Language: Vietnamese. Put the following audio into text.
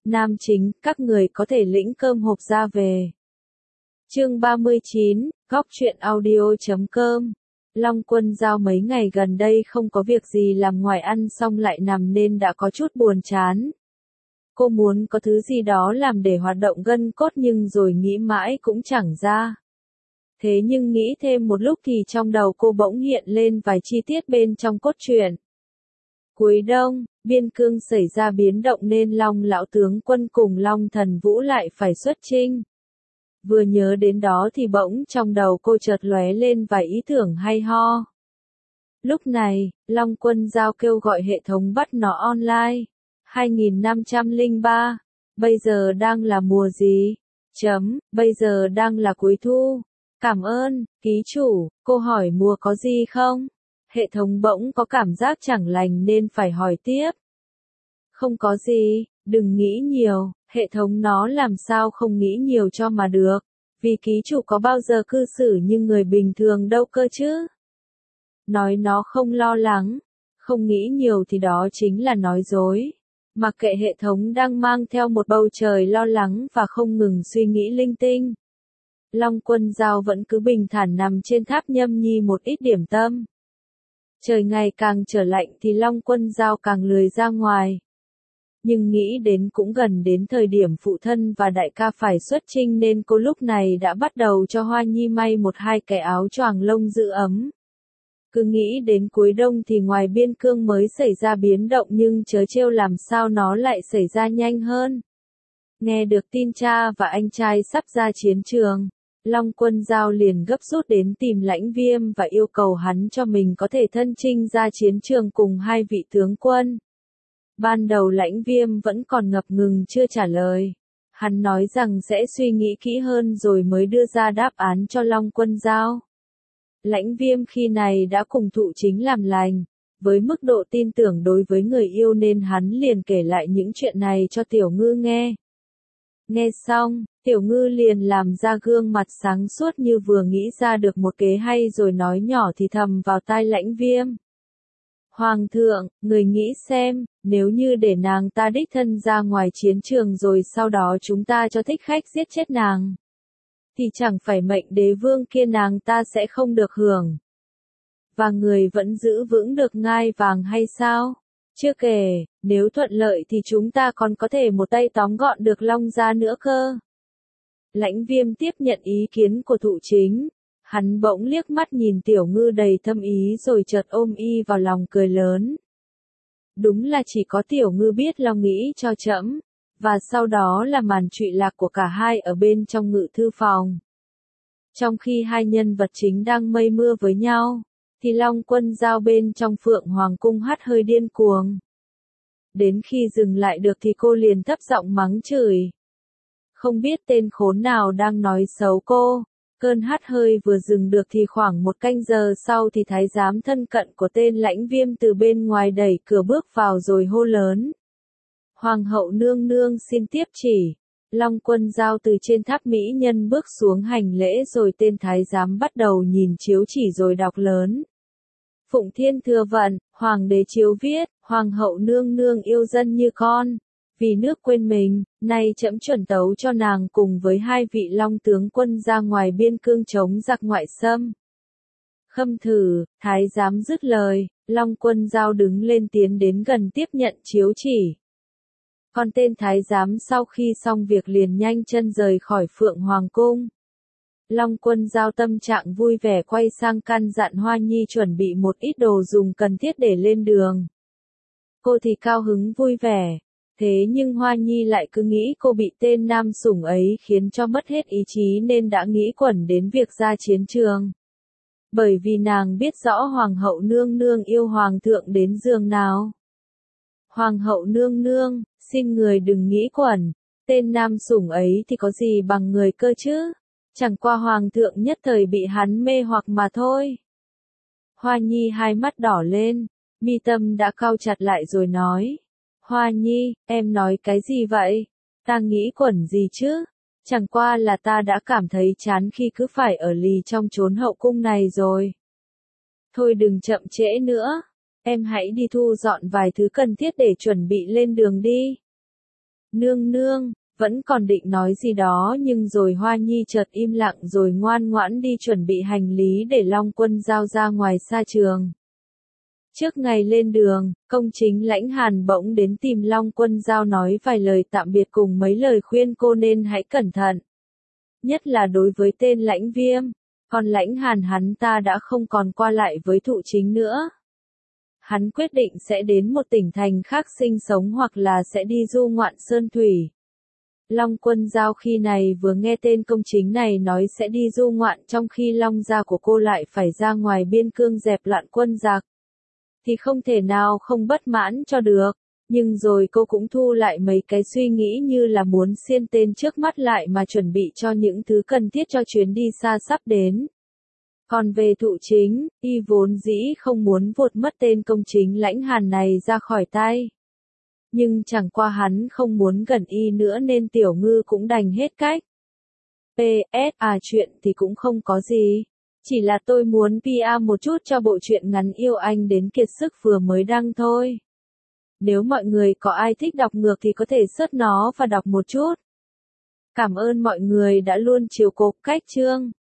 Nam chính, các người có thể lĩnh cơm hộp ra về. Chương 39, góc truyện audio.com. Long Quân Giao mấy ngày gần đây không có việc gì làm ngoài ăn xong lại nằm nên đã có chút buồn chán. Cô muốn có thứ gì đó làm để hoạt động gân cốt nhưng rồi nghĩ mãi cũng chẳng ra. Thế nhưng nghĩ thêm một lúc thì trong đầu cô bỗng hiện lên vài chi tiết bên trong cốt truyện. Cuối đông, biên cương xảy ra biến động nên Long lão tướng quân cùng Long thần vũ lại phải xuất chinh. Vừa nhớ đến đó thì bỗng trong đầu cô chợt lóe lên vài ý tưởng hay ho. Lúc này, Long Quân Giao kêu gọi hệ thống bắt nó online. 2503. Bây giờ đang là mùa gì? Bây giờ đang là cuối thu. Cảm ơn, ký chủ, cô hỏi mùa có gì không? Hệ thống bỗng có cảm giác chẳng lành nên phải hỏi tiếp. Không có gì, đừng nghĩ nhiều, hệ thống nó làm sao không nghĩ nhiều cho mà được. Vì ký chủ có bao giờ cư xử như người bình thường đâu cơ chứ. Nói nó không lo lắng, không nghĩ nhiều thì đó chính là nói dối. Mặc kệ hệ thống đang mang theo một bầu trời lo lắng và không ngừng suy nghĩ linh tinh. Long Quân Giao vẫn cứ bình thản nằm trên tháp nhâm nhi một ít điểm tâm. Trời ngày càng trở lạnh thì Long Quân Giao càng lười ra ngoài. Nhưng nghĩ đến cũng gần đến thời điểm phụ thân và đại ca phải xuất chinh nên cô lúc này đã bắt đầu cho Hoa Nhi may một hai cái áo choàng lông giữ ấm. Cứ nghĩ đến cuối đông thì ngoài biên cương mới xảy ra biến động nhưng chớ trêu làm sao nó lại xảy ra nhanh hơn. Nghe được tin cha và anh trai sắp ra chiến trường, Long Quân Giao liền gấp rút đến tìm Lãnh Viêm và yêu cầu hắn cho mình có thể thân chinh ra chiến trường cùng hai vị tướng quân. Ban đầu Lãnh Viêm vẫn còn ngập ngừng chưa trả lời. Hắn nói rằng sẽ suy nghĩ kỹ hơn rồi mới đưa ra đáp án cho Long Quân Giao. Lãnh Viêm khi này đã cùng thụ chính làm lành, với mức độ tin tưởng đối với người yêu nên hắn liền kể lại những chuyện này cho Tiểu Ngư nghe. Nghe xong, Tiểu Ngư liền làm ra gương mặt sáng suốt như vừa nghĩ ra được một kế hay rồi nói nhỏ thì thầm vào tai Lãnh Viêm. Hoàng thượng, người nghĩ xem, nếu như để nàng ta đích thân ra ngoài chiến trường rồi sau đó chúng ta cho thích khách giết chết nàng, thì chẳng phải mệnh đế vương kia nàng ta sẽ không được hưởng. Và người vẫn giữ vững được ngai vàng hay sao? Chưa kể, nếu thuận lợi thì chúng ta còn có thể một tay tóm gọn được Long gia nữa cơ. Lãnh Viêm tiếp nhận ý kiến của thụ chính. Hắn bỗng liếc mắt nhìn Tiểu Ngư đầy thâm ý rồi chợt ôm y vào lòng cười lớn. Đúng là chỉ có Tiểu Ngư biết lo nghĩ cho trẫm. Và sau đó là màn trụy lạc của cả hai ở bên trong ngự thư phòng. Trong khi hai nhân vật chính đang mây mưa với nhau, thì Long Quân Giao bên trong Phượng Hoàng cung hắt hơi điên cuồng. Đến khi dừng lại được thì cô liền thấp giọng mắng chửi. Không biết tên khốn nào đang nói xấu cô. Cơn hắt hơi vừa dừng được thì khoảng một canh giờ sau thì thái giám thân cận của tên Lãnh Viêm từ bên ngoài đẩy cửa bước vào rồi hô lớn. Hoàng hậu nương nương xin tiếp chỉ. Long Quân Giao từ trên tháp mỹ nhân bước xuống hành lễ rồi tên thái giám bắt đầu nhìn chiếu chỉ rồi đọc lớn. Phụng Thiên thừa vận, hoàng đế chiếu viết, hoàng hậu nương nương yêu dân như con. Vì nước quên mình, nay trẫm chuẩn tấu cho nàng cùng với hai vị Long tướng quân ra ngoài biên cương chống giặc ngoại xâm. Khâm thử, thái giám dứt lời, Long Quân Giao đứng lên tiến đến gần tiếp nhận chiếu chỉ. Còn tên thái giám sau khi xong việc liền nhanh chân rời khỏi Phượng Hoàng cung. Long Quân Giao tâm trạng vui vẻ quay sang căn dặn Hoa Nhi chuẩn bị một ít đồ dùng cần thiết để lên đường. Cô thì cao hứng vui vẻ. Thế nhưng Hoa Nhi lại cứ nghĩ cô bị tên nam sủng ấy khiến cho mất hết ý chí nên đã nghĩ quẩn đến việc ra chiến trường. Bởi vì nàng biết rõ Hoàng hậu nương nương yêu Hoàng thượng đến giường nào. Hoàng hậu nương nương, xin người đừng nghĩ quẩn, tên nam sủng ấy thì có gì bằng người cơ chứ, chẳng qua Hoàng thượng nhất thời bị hắn mê hoặc mà thôi. Hoa Nhi hai mắt đỏ lên, mi tâm đã cau chặt lại rồi nói. Hoa Nhi, em nói cái gì vậy? Ta nghĩ quẩn gì chứ? Chẳng qua là ta đã cảm thấy chán khi cứ phải ở lì trong chốn hậu cung này rồi. Thôi đừng chậm trễ nữa. Em hãy đi thu dọn vài thứ cần thiết để chuẩn bị lên đường đi. Nương nương, vẫn còn định nói gì đó nhưng rồi Hoa Nhi chợt im lặng rồi ngoan ngoãn đi chuẩn bị hành lý để Long Quân Giao ra ngoài xa trường. Trước ngày lên đường, công chính Lãnh Hàn bỗng đến tìm Long Quân Giao nói vài lời tạm biệt cùng mấy lời khuyên cô nên hãy cẩn thận. Nhất là đối với tên Lãnh Viêm, còn Lãnh Hàn hắn ta đã không còn qua lại với Thụ Chính nữa. Hắn quyết định sẽ đến một tỉnh thành khác sinh sống hoặc là sẽ đi du ngoạn sơn thủy. Long Quân Giao khi này vừa nghe tên công chính này nói sẽ đi du ngoạn trong khi Long gia của cô lại phải ra ngoài biên cương dẹp loạn quân giặc. Thì không thể nào không bất mãn cho được, nhưng rồi cô cũng thu lại mấy cái suy nghĩ như là muốn xiên tên trước mắt lại mà chuẩn bị cho những thứ cần thiết cho chuyến đi xa sắp đến. Còn về Thụ Chính, y vốn dĩ không muốn vụt mất tên công chính Lãnh Hàn này ra khỏi tay. Nhưng chẳng qua hắn không muốn gần y nữa nên Tiểu Ngư cũng đành hết cách. Chuyện thì cũng không có gì. Chỉ là tôi muốn PR một chút cho bộ truyện ngắn Yêu Anh đến kiệt sức vừa mới đăng thôi. Nếu mọi người có ai thích đọc ngược thì có thể search nó và đọc một chút. Cảm ơn mọi người đã luôn chiều cố cách chương.